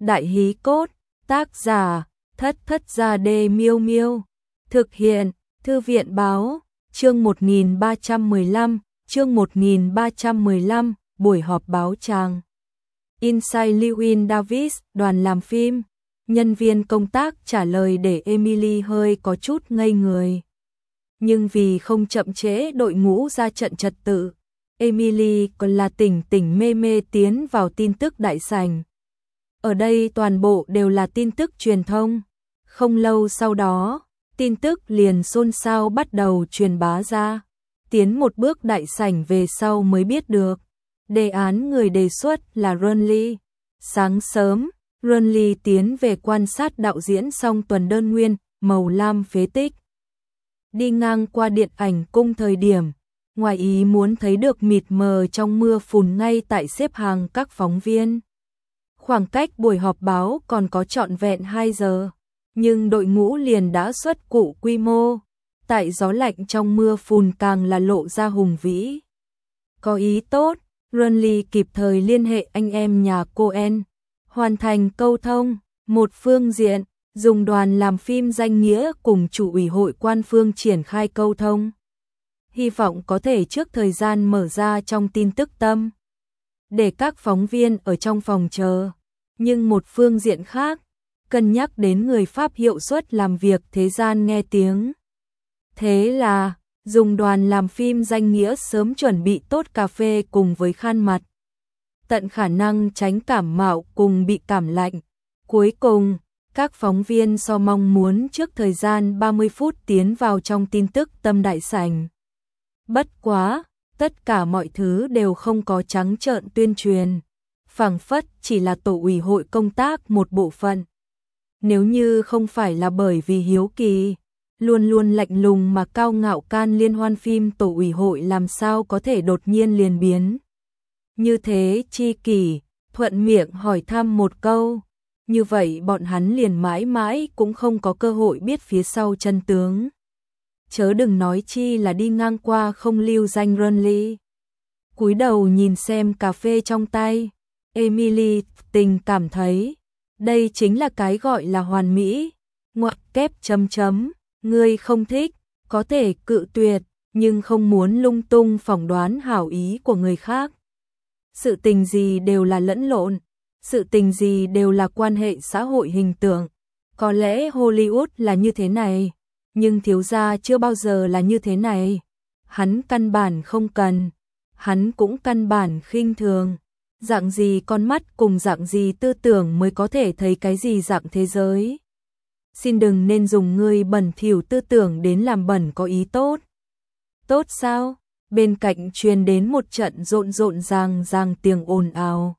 Đại hí cốt, tác giả, Thất Thất Gia Đê Miêu Miêu. Thực hiện, Thư viện báo, chương 1315, buổi họp báo chàng. Inside Llewyn Davis, đoàn làm phim. Nhân viên công tác trả lời để Emily hơi có chút ngây người. Nhưng vì không chậm trễ đội ngũ ra trận trật tự, Emily còn là tỉnh mê mê tiến vào tin tức đại sảnh. Ở đây toàn bộ đều là tin tức truyền thông. Không lâu sau đó, tin tức liền xôn xao bắt đầu truyền bá ra. Tiến một bước đại sảnh về sau mới biết được. Đề án người đề xuất là Renly. Sáng sớm, Renly tiến về quan sát đạo diễn xong tuần đơn nguyên, màu lam phế tích. Đi ngang qua điện ảnh cung thời điểm, ngoài ý muốn thấy được mịt mờ trong mưa phùn ngay tại xếp hàng các phóng viên. Khoảng cách buổi họp báo còn có trọn vẹn 2 giờ, nhưng đội ngũ liền đã xuất cụ quy mô. Tại gió lạnh trong mưa phùn càng là lộ ra hùng vĩ. Có ý tốt, Renly kịp thời liên hệ anh em nhà Coen, hoàn thành câu thông. Một phương diện, dùng đoàn làm phim danh nghĩa cùng chủ ủy hội quan phương triển khai câu thông. Hy vọng có thể trước thời gian mở ra trong tin tức tâm, để các phóng viên ở trong phòng chờ. Nhưng một phương diện khác, cân nhắc đến người Pháp hiệu suất làm việc thế gian nghe tiếng. Thế là, dùng đoàn làm phim danh nghĩa sớm chuẩn bị tốt cà phê cùng với khăn mặt. Tận khả năng tránh cảm mạo cùng bị cảm lạnh. Cuối cùng, các phóng viên so mong muốn trước thời gian 30 phút tiến vào trong tin tức tâm đại sảnh. Bất quá, tất cả mọi thứ đều không có trắng trợn tuyên truyền. Phảng phất chỉ là tổ ủy hội công tác một bộ phận. Nếu như không phải là bởi vì hiếu kỳ, luôn luôn lạnh lùng mà cao ngạo can liên hoan phim tổ ủy hội làm sao có thể đột nhiên liền biến. Như thế chi kỷ, thuận miệng hỏi thăm một câu. Như vậy bọn hắn liền mãi mãi cũng không có cơ hội biết phía sau chân tướng. Chớ đừng nói chi là đi ngang qua không lưu danh Renly. Cúi đầu nhìn xem cà phê trong tay, Emily tình cảm thấy, đây chính là cái gọi là hoàn mỹ. Ngoặc kép chấm chấm, ngươi không thích, có thể cự tuyệt, nhưng không muốn lung tung phỏng đoán hảo ý của người khác. Sự tình gì đều là lẫn lộn, sự tình gì đều là quan hệ xã hội hình tượng. Có lẽ Hollywood là như thế này, nhưng thiếu gia chưa bao giờ là như thế này. Hắn căn bản không cần, hắn cũng căn bản khinh thường. Dạng gì con mắt cùng dạng gì tư tưởng mới có thể thấy cái gì dạng thế giới. Xin đừng nên dùng ngươi bẩn thỉu tư tưởng đến làm bẩn có ý tốt. Tốt sao? Bên cạnh truyền đến một trận rộn ràng tiếng ồn ào.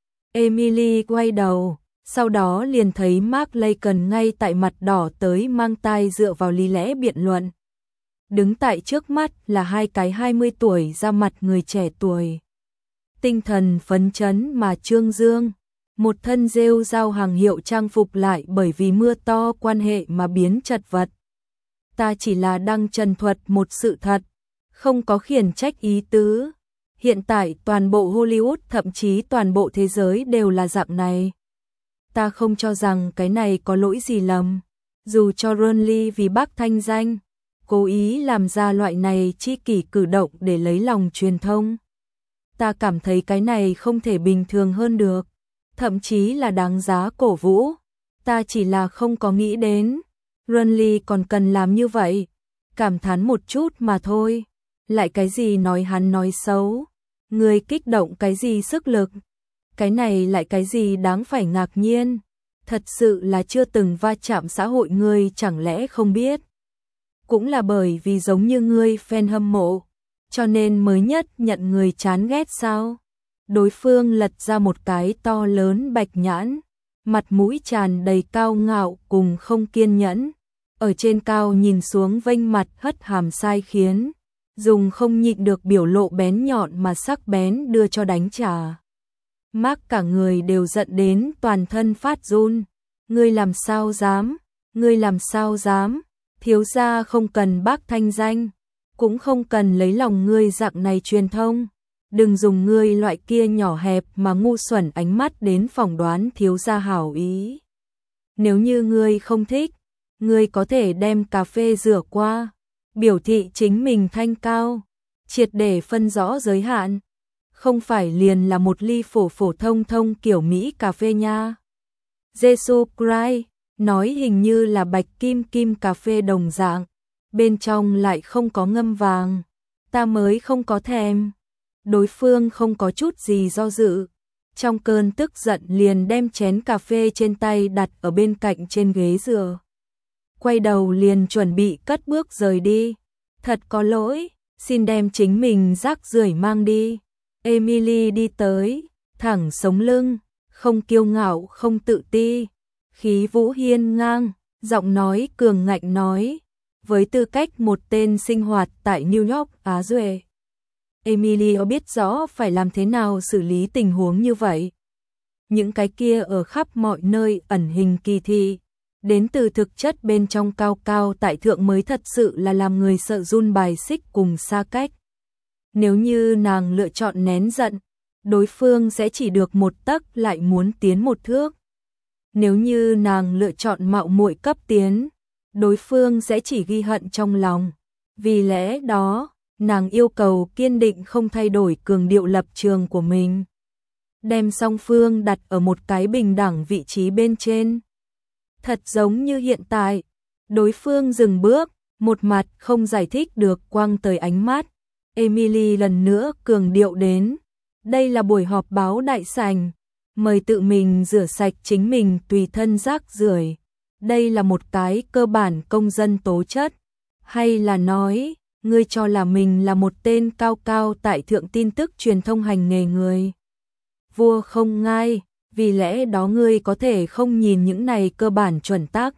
Emily quay đầu, sau đó liền thấy Mark Lacon ngay tại mặt đỏ tới mang tai dựa vào lý lẽ biện luận. Đứng tại trước mắt là hai cái 20 tuổi ra mặt người trẻ tuổi. Tinh thần phấn chấn mà trương dương, một thân rêu rao hàng hiệu trang phục lại bởi vì mưa to quan hệ mà biến chật vật. Ta chỉ là đang trần thuật một sự thật, không có khiển trách ý tứ. Hiện tại toàn bộ Hollywood thậm chí toàn bộ thế giới đều là dạng này. Ta không cho rằng cái này có lỗi gì lầm. Dù cho Renly vì bác thanh danh, cố ý làm ra loại này chi kỷ cử động để lấy lòng truyền thông. Ta cảm thấy cái này không thể bình thường hơn được, thậm chí là đáng giá cổ vũ. Ta chỉ là không có nghĩ đến Renly còn cần làm như vậy, cảm thán một chút mà thôi. Lại cái gì nói hắn nói xấu, người kích động cái gì sức lực, cái này lại cái gì đáng phải ngạc nhiên. Thật sự là chưa từng va chạm xã hội ngươi chẳng lẽ không biết. Cũng là bởi vì giống như ngươi fan hâm mộ, cho nên mới nhất nhận người chán ghét sao? Đối phương lật ra một cái to lớn bạch nhãn, mặt mũi tràn đầy cao ngạo cùng không kiên nhẫn. Ở trên cao nhìn xuống vênh mặt hất hàm sai khiến, dùng không nhịn được biểu lộ bén nhọn mà sắc bén đưa cho đánh trả. Mark cả người đều giận đến toàn thân phát run. Ngươi làm sao dám? Ngươi làm sao dám? Thiếu gia không cần bác thanh danh, cũng không cần lấy lòng ngươi dạng này truyền thông. đừng dùng ngươi loại kia nhỏ hẹp mà ngu xuẩn ánh mắt đến phỏng đoán thiếu gia hảo ý. Nếu như ngươi không thích, ngươi có thể đem cà phê rửa qua, biểu thị chính mình thanh cao, triệt để phân rõ giới hạn. Không phải liền là một ly phổ phổ thông thông kiểu Mỹ cà phê nha. Jesus Christ, nói hình như là bạch kim kim cà phê đồng dạng, bên trong lại không có ngâm vàng, ta mới không có thèm. Đối phương không có chút gì do dự, trong cơn tức giận liền đem chén cà phê trên tay đặt ở bên cạnh trên ghế dựa. Quay đầu liền chuẩn bị cất bước rời đi. Thật có lỗi, xin đem chính mình rác rưởi mang đi. Emily đi tới, thẳng sống lưng, không kiêu ngạo không tự ti, khí vũ hiên ngang, giọng nói cường ngạnh nói, với tư cách một tên sinh hoạt tại New York Á Duệ. Emily biết rõ phải làm thế nào xử lý tình huống như vậy. Những cái kia ở khắp mọi nơi ẩn hình kỳ thị, đến từ thực chất bên trong cao cao tại thượng mới thật sự là làm người sợ run bài xích cùng xa cách. Nếu như nàng lựa chọn nén giận, đối phương sẽ chỉ được một tấc lại muốn tiến một thước. Nếu như nàng lựa chọn mạo muội cấp tiến, đối phương sẽ chỉ ghi hận trong lòng. Vì lẽ đó, nàng yêu cầu kiên định không thay đổi cường điệu lập trường của mình. Đem song phương đặt ở một cái bình đẳng vị trí bên trên. Thật giống như hiện tại, đối phương dừng bước, một mặt không giải thích được quăng tới ánh mắt. Emily lần nữa cường điệu đến, đây là buổi họp báo đại sảnh, mời tự mình rửa sạch chính mình tùy thân rác rưởi. Đây là một cái cơ bản công dân tố chất, hay là nói, ngươi cho là mình là một tên cao cao tại thượng tin tức truyền thông hành nghề người. Vua không ngai, vì lẽ đó ngươi có thể không nhìn những này cơ bản chuẩn tắc.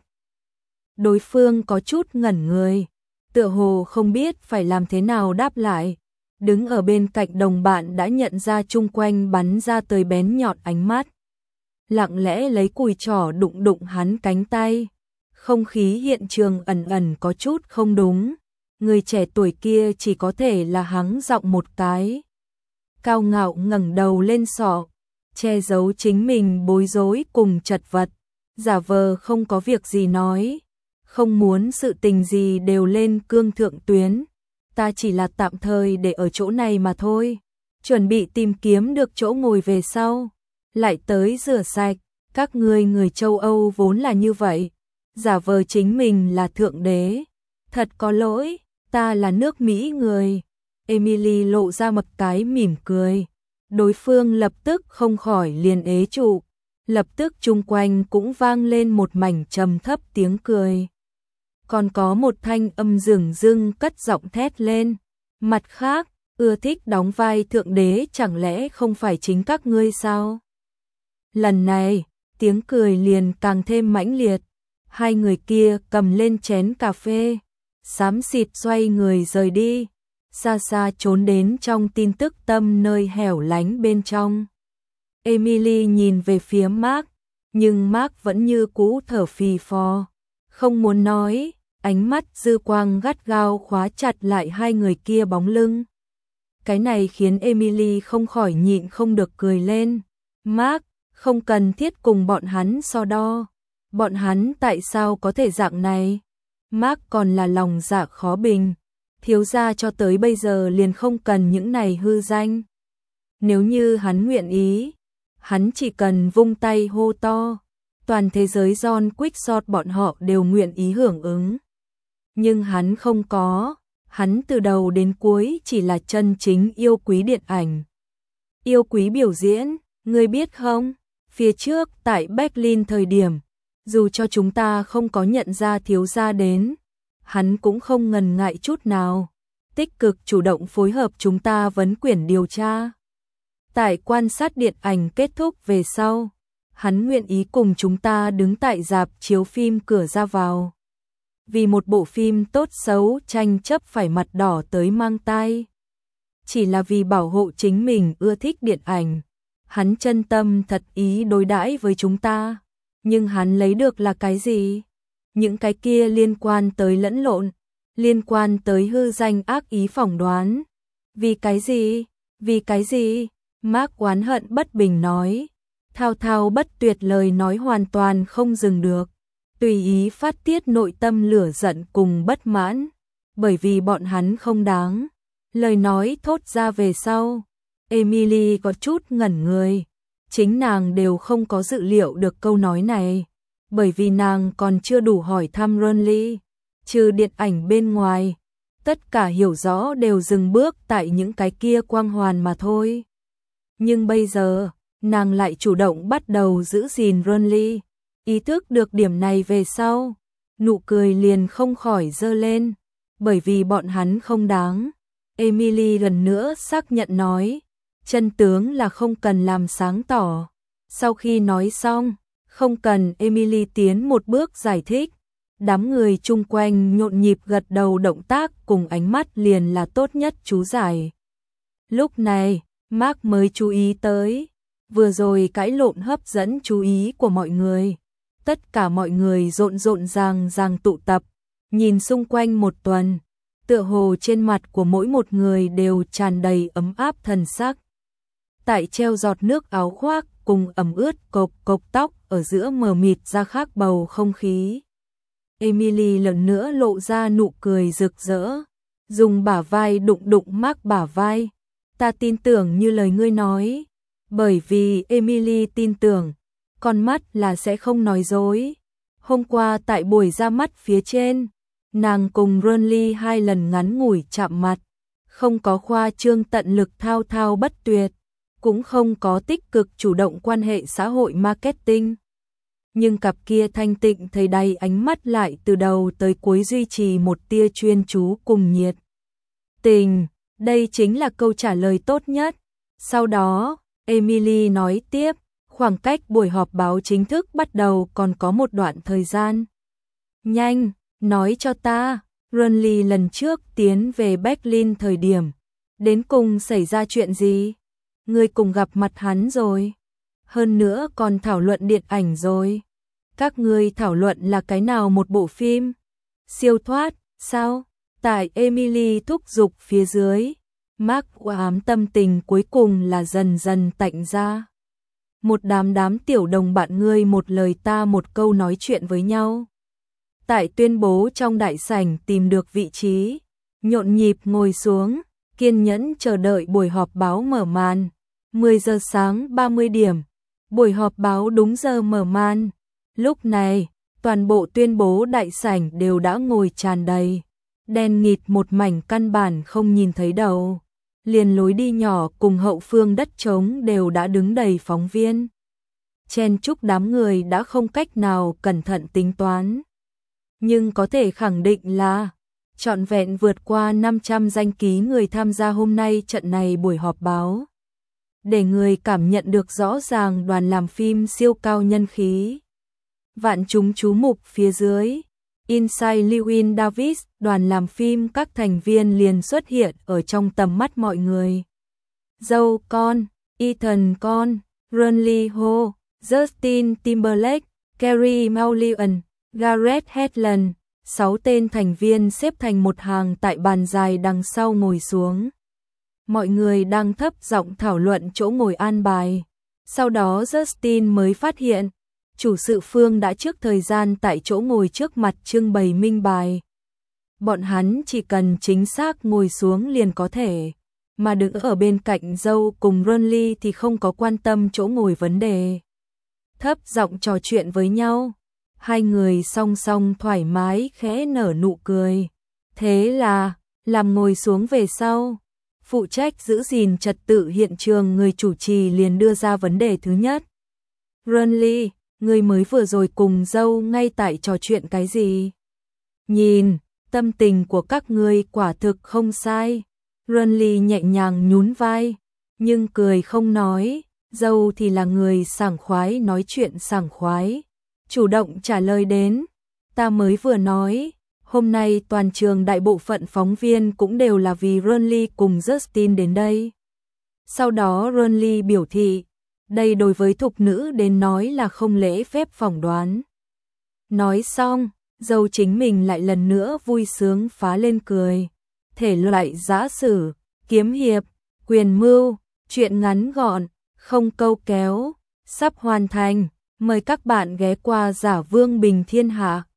Đối phương có chút ngẩn người, tựa hồ không biết phải làm thế nào đáp lại. Đứng ở bên cạnh đồng bạn đã nhận ra chung quanh bắn ra tới bén nhọn ánh mắt. Lặng lẽ lấy cùi trỏ đụng đụng hắn cánh tay. Không khí hiện trường ẩn ẩn có chút không đúng. Người trẻ tuổi kia chỉ có thể là hắng giọng một cái. Cao ngạo ngẩng đầu lên sọ, che giấu chính mình bối rối cùng chật vật, giả vờ không có việc gì nói, không muốn sự tình gì đều lên cương thượng tuyến, ta chỉ là tạm thời để ở chỗ này mà thôi, chuẩn bị tìm kiếm được chỗ ngồi về sau, lại tới rửa sạch, các ngươi người châu Âu vốn là như vậy, giả vờ chính mình là thượng đế, thật có lỗi, ta là nước Mỹ người. Emily lộ ra một cái mỉm cười. Đối phương lập tức không khỏi liền ế trụ, lập tức chung quanh cũng vang lên một mảnh trầm thấp tiếng cười. Còn có một thanh âm dửng dưng cất giọng thét lên. Mặt khác, ưa thích đóng vai thượng đế chẳng lẽ không phải chính các ngươi sao? Lần này, tiếng cười liền càng thêm mãnh liệt. Hai người kia cầm lên chén cà phê, xám xịt xoay người rời đi. Xa xa trốn đến trong tin tức tâm nơi hẻo lánh bên trong. Emily nhìn về phía Mark, nhưng Mark vẫn như cũ thở phì phò, không muốn nói, ánh mắt dư quang gắt gao khóa chặt lại hai người kia bóng lưng. Cái này khiến Emily không khỏi nhịn không được cười lên. Mark, không cần thiết cùng bọn hắn so đo. Bọn hắn tại sao có thể dạng này? Mark còn là lòng dạ khó bình. Thiếu gia cho tới bây giờ liền không cần những này hư danh. Nếu như hắn nguyện ý, hắn chỉ cần vung tay hô to, toàn thế giới John Quickshot bọn họ đều nguyện ý hưởng ứng. Nhưng hắn không có, hắn từ đầu đến cuối chỉ là chân chính yêu quý điện ảnh. Yêu quý biểu diễn, ngươi biết không, phía trước tại Berlin thời điểm, dù cho chúng ta không có nhận ra thiếu gia đến, hắn cũng không ngần ngại chút nào, tích cực chủ động phối hợp chúng ta vấn quyển điều tra. Tại quan sát điện ảnh kết thúc về sau, hắn nguyện ý cùng chúng ta đứng tại rạp chiếu phim cửa ra vào. Vì một bộ phim tốt xấu tranh chấp phải mặt đỏ tới mang tai. Chỉ là vì bảo hộ chính mình ưa thích điện ảnh, hắn chân tâm thật ý đối đãi với chúng ta. Nhưng hắn lấy được là cái gì? Những cái kia liên quan tới lẫn lộn, liên quan tới hư danh ác ý phỏng đoán. Vì cái gì? Vì cái gì? Mark oán hận bất bình nói. Thao thao bất tuyệt lời nói hoàn toàn không dừng được. Tùy ý phát tiết nội tâm lửa giận cùng bất mãn. Bởi vì bọn hắn không đáng. Lời nói thốt ra về sau. Emily có chút ngẩn người. Chính nàng đều không có dự liệu được câu nói này. Bởi vì nàng còn chưa đủ hỏi thăm Ronly. Trừ điện ảnh bên ngoài. Tất cả hiểu rõ đều dừng bước tại những cái kia quang hoàn mà thôi. Nhưng bây giờ, nàng lại chủ động bắt đầu giữ gìn Ronly. Ý thức được điểm này về sau, nụ cười liền không khỏi dơ lên. Bởi vì bọn hắn không đáng. Emily lần nữa xác nhận nói. Chân tướng là không cần làm sáng tỏ. Sau khi nói xong, không cần Emily tiến một bước giải thích. Đám người chung quanh nhộn nhịp gật đầu, động tác cùng ánh mắt liền là tốt nhất chú giải. Lúc này, Mark mới chú ý tới. Vừa rồi cãi lộn hấp dẫn chú ý của mọi người. Tất cả mọi người rộn ràng tụ tập. Nhìn xung quanh một tuần. Tựa hồ trên mặt của mỗi một người đều tràn đầy ấm áp thần sắc. Tại treo giọt nước áo khoác cùng ẩm ướt cộc tóc ở giữa mờ mịt ra khác bầu không khí. Emily lần nữa lộ ra nụ cười rực rỡ, dùng bả vai đụng Mark bả vai. Ta tin tưởng như lời ngươi nói, bởi vì Emily tin tưởng, con mắt là sẽ không nói dối. Hôm qua tại buổi ra mắt phía trên, nàng cùng Ronly 2 lần ngắn ngủi chạm mặt, không có khoa trương tận lực thao thao bất tuyệt, cũng không có tích cực chủ động quan hệ xã hội marketing. Nhưng cặp kia thanh tịnh thấy đầy ánh mắt lại từ đầu tới cuối duy trì một tia chuyên chú cùng nhiệt tình. Đây chính là câu trả lời tốt nhất. Sau đó, Emily nói tiếp, khoảng cách buổi họp báo chính thức bắt đầu còn có một đoạn thời gian. Nhanh, nói cho ta, Ronly lần trước tiến về Berlin thời điểm, đến cùng xảy ra chuyện gì? Ngươi cùng gặp mặt hắn rồi. Hơn nữa còn thảo luận điện ảnh rồi. Các ngươi thảo luận là cái nào một bộ phim? Siêu thoát, sao? Tại Emily thúc giục phía dưới, Mark ám tâm tình cuối cùng là dần dần tạnh ra. Một đám tiểu đồng bạn ngươi một lời ta một câu nói chuyện với nhau. Tại tuyên bố trong đại sảnh tìm được vị trí, nhộn nhịp ngồi xuống, kiên nhẫn chờ đợi buổi họp báo mở màn. 10 giờ sáng 30 điểm, buổi họp báo đúng giờ mở màn. Lúc này, toàn bộ tuyên bố đại sảnh đều đã ngồi tràn đầy. Đen nghịt một mảnh căn bản không nhìn thấy đầu. Liền lối đi nhỏ cùng hậu phương đất trống đều đã đứng đầy phóng viên. Chen chúc đám người đã không cách nào cẩn thận tính toán. Nhưng có thể khẳng định là trọn vẹn vượt qua 500 danh ký người tham gia hôm nay trận này buổi họp báo. Để người cảm nhận được rõ ràng đoàn làm phim siêu cao nhân khí. Vạn chúng chú mục phía dưới, Inside Llewyn Davis, đoàn làm phim các thành viên liền xuất hiện ở trong tầm mắt mọi người. Dâu con, Ethan con, Ronly Ho, Justin Timberlake, Carey Mulligan, Gareth Hedlund, 6 tên thành viên xếp thành một hàng tại bàn dài đằng sau ngồi xuống. Mọi người đang thấp giọng thảo luận chỗ ngồi an bài. Sau đó Justin mới phát hiện, chủ sự Phương đã trước thời gian tại chỗ ngồi trước mặt trưng bày minh bài. Bọn hắn chỉ cần chính xác ngồi xuống liền có thể, mà đứng ở bên cạnh dâu cùng Ronly thì không có quan tâm chỗ ngồi vấn đề. Thấp giọng trò chuyện với nhau, hai người song song thoải mái khẽ nở nụ cười. Thế là, làm ngồi xuống về sau, phụ trách giữ gìn trật tự hiện trường người chủ trì liền đưa ra vấn đề thứ nhất. Ronly, người mới vừa rồi cùng dâu ngay tại trò chuyện cái gì? Nhìn, tâm tình của các ngươi quả thực không sai. Ronly nhẹ nhàng nhún vai, nhưng cười không nói. Dâu thì là người sảng khoái nói chuyện sảng khoái, chủ động trả lời đến. Ta mới vừa nói, hôm nay toàn trường đại bộ phận phóng viên cũng đều là vì Ronly cùng Justin đến đây. Sau đó Ronly biểu thị, đây đối với thục nữ đến nói là không lễ phép phỏng đoán. Nói xong, dâu chính mình lại lần nữa vui sướng phá lên cười. Thể loại giã sử, kiếm hiệp, Quyền mưu, chuyện ngắn gọn, không câu kéo, sắp hoàn thành. Mời các bạn ghé qua Giả Vương Bình Thiên Hạ.